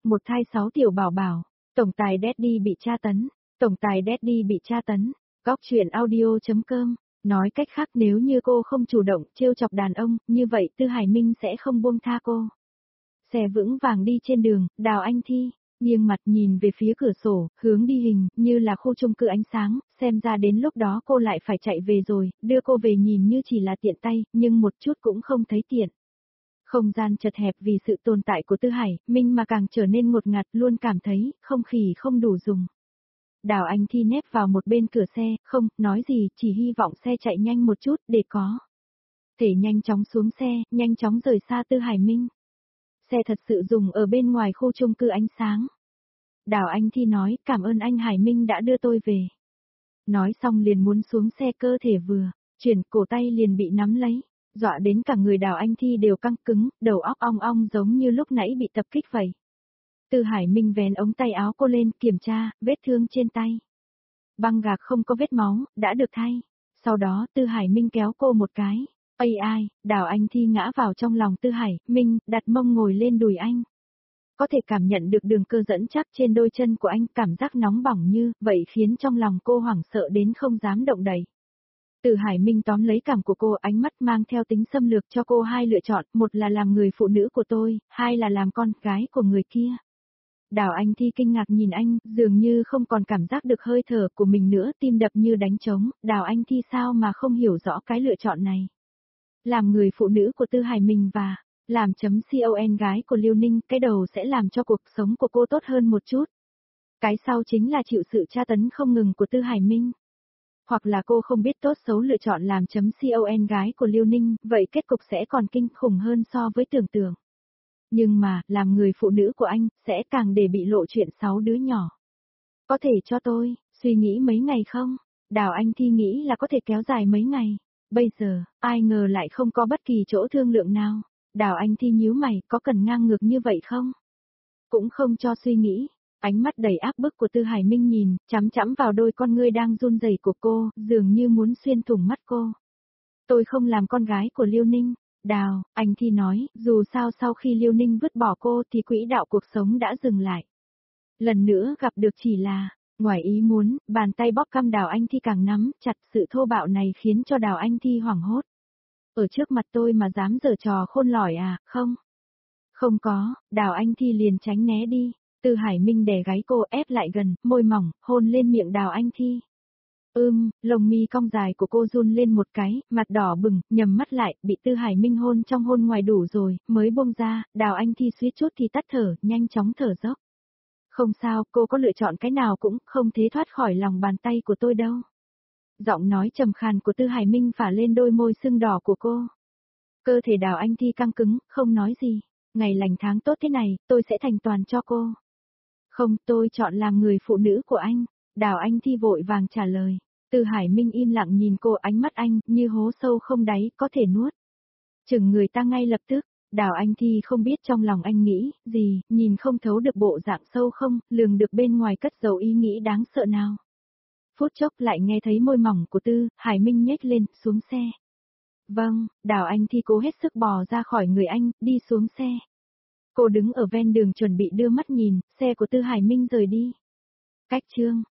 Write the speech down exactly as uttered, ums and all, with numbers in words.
Một thai sáu tiểu bảo bảo, tổng tài Daddy bị tra tấn, tổng tài Daddy bị tra tấn, góc chuyện audio.com, nói cách khác nếu như cô không chủ động trêu chọc đàn ông, như vậy Tư Hải Minh sẽ không buông tha cô. Xe vững vàng đi trên đường, Đào Anh Thi, nghiêng mặt nhìn về phía cửa sổ, hướng đi hình, như là khu chung cư ánh sáng, xem ra đến lúc đó cô lại phải chạy về rồi, đưa cô về nhìn như chỉ là tiện tay, nhưng một chút cũng không thấy tiện. Không gian chật hẹp vì sự tồn tại của Tư Hải Minh mà càng trở nên ngột ngạt, luôn cảm thấy không khí không đủ dùng. Đào Anh Thi nép vào một bên cửa xe, không nói gì, chỉ hy vọng xe chạy nhanh một chút để có thể nhanh chóng xuống xe, nhanh chóng rời xa Tư Hải Minh. Xe thật sự dùng ở bên ngoài khu chung cư ánh sáng. Đào Anh Thi nói, cảm ơn anh Hải Minh đã đưa tôi về. Nói xong liền muốn xuống xe, cơ thể vừa chuyển, cổ tay liền bị nắm lấy, dọa đến cả người Đào Anh Thi đều căng cứng, đầu óc ong ong giống như lúc nãy bị tập kích vậy. Tư Hải Minh vén ống tay áo cô lên, kiểm tra vết thương trên tay. Băng gạc không có vết máu, đã được thay. Sau đó Tư Hải Minh kéo cô một cái. Ây ai, Đào Anh Thi ngã vào trong lòng Tư Hải Minh, đặt mông ngồi lên đùi anh. Có thể cảm nhận được đường cơ dẫn chắc trên đôi chân của anh, cảm giác nóng bỏng như vậy khiến trong lòng cô hoảng sợ đến không dám động đậy. Từ Hải Minh tóm lấy cằm của cô, ánh mắt mang theo tính xâm lược, cho cô hai lựa chọn, một là làm người phụ nữ của tôi, hai là làm con gái của người kia. Đào Anh Thi kinh ngạc nhìn anh, dường như không còn cảm giác được hơi thở của mình nữa, tim đập như đánh trống. Đào Anh Thi sao mà không hiểu rõ cái lựa chọn này. Làm người phụ nữ của Tư Hải Minh và làm chấm con gái của Liêu Ninh, cái đầu sẽ làm cho cuộc sống của cô tốt hơn một chút. Cái sau chính là chịu sự tra tấn không ngừng của Tư Hải Minh. Hoặc là cô không biết tốt xấu lựa chọn làm chấm con gái của Liêu Ninh, vậy kết cục sẽ còn kinh khủng hơn so với tưởng tượng. Nhưng mà, làm người phụ nữ của anh, sẽ càng để bị lộ chuyện sáu đứa nhỏ. Có thể cho tôi, suy nghĩ mấy ngày không? Đào Anh Thi nghĩ là có thể kéo dài mấy ngày. Bây giờ, ai ngờ lại không có bất kỳ chỗ thương lượng nào. Đào Anh Thi nhíu mày, có cần ngang ngược như vậy không? Cũng không cho suy nghĩ. Ánh mắt đầy áp bức của Tư Hải Minh nhìn, chằm chằm vào đôi con ngươi đang run rẩy của cô, dường như muốn xuyên thủng mắt cô. Tôi không làm con gái của Liêu Ninh. Đào, anh Thi nói, dù sao sau khi Liêu Ninh vứt bỏ cô thì quỹ đạo cuộc sống đã dừng lại. Lần nữa gặp được chỉ là, ngoài ý muốn, bàn tay bóp cằm Đào Anh Thi càng nắm chặt, sự thô bạo này khiến cho Đào Anh Thi hoảng hốt. Ở trước mặt tôi mà dám giở trò khôn lỏi à, không? Không có, Đào Anh Thi liền tránh né đi. Tư Hải Minh đè gáy cô, ép lại gần, môi mỏng, hôn lên miệng Đào Anh Thi. Ưm, lồng mi cong dài của cô run lên một cái, mặt đỏ bừng, nhầm mắt lại, bị Tư Hải Minh hôn trong hôn ngoài đủ rồi, mới buông ra. Đào Anh Thi suýt chút thì tắt thở, nhanh chóng thở dốc. Không sao, cô có lựa chọn cái nào cũng không thể thoát khỏi lòng bàn tay của tôi đâu. Giọng nói trầm khàn của Tư Hải Minh phả lên đôi môi sưng đỏ của cô. Cơ thể Đào Anh Thi căng cứng, không nói gì. Ngày lành tháng tốt thế này, tôi sẽ thành toàn cho cô. Không, tôi chọn làm người phụ nữ của anh. Đào Anh Thi vội vàng trả lời. Tư Hải Minh im lặng nhìn cô, ánh mắt anh, như hố sâu không đáy, có thể nuốt chừng người ta ngay lập tức. Đào Anh Thi không biết trong lòng anh nghĩ gì, nhìn không thấu được bộ dạng sâu không, lường được bên ngoài cất giấu ý nghĩ đáng sợ nào. Phút chốc lại nghe thấy môi mỏng của Tư Hải Minh nhếch lên, xuống xe. Vâng, Đào Anh Thi cố hết sức bò ra khỏi người anh, đi xuống xe. Cô đứng ở ven đường chuẩn bị đưa mắt nhìn, xe của Tư Hải Minh rời đi. Cách chương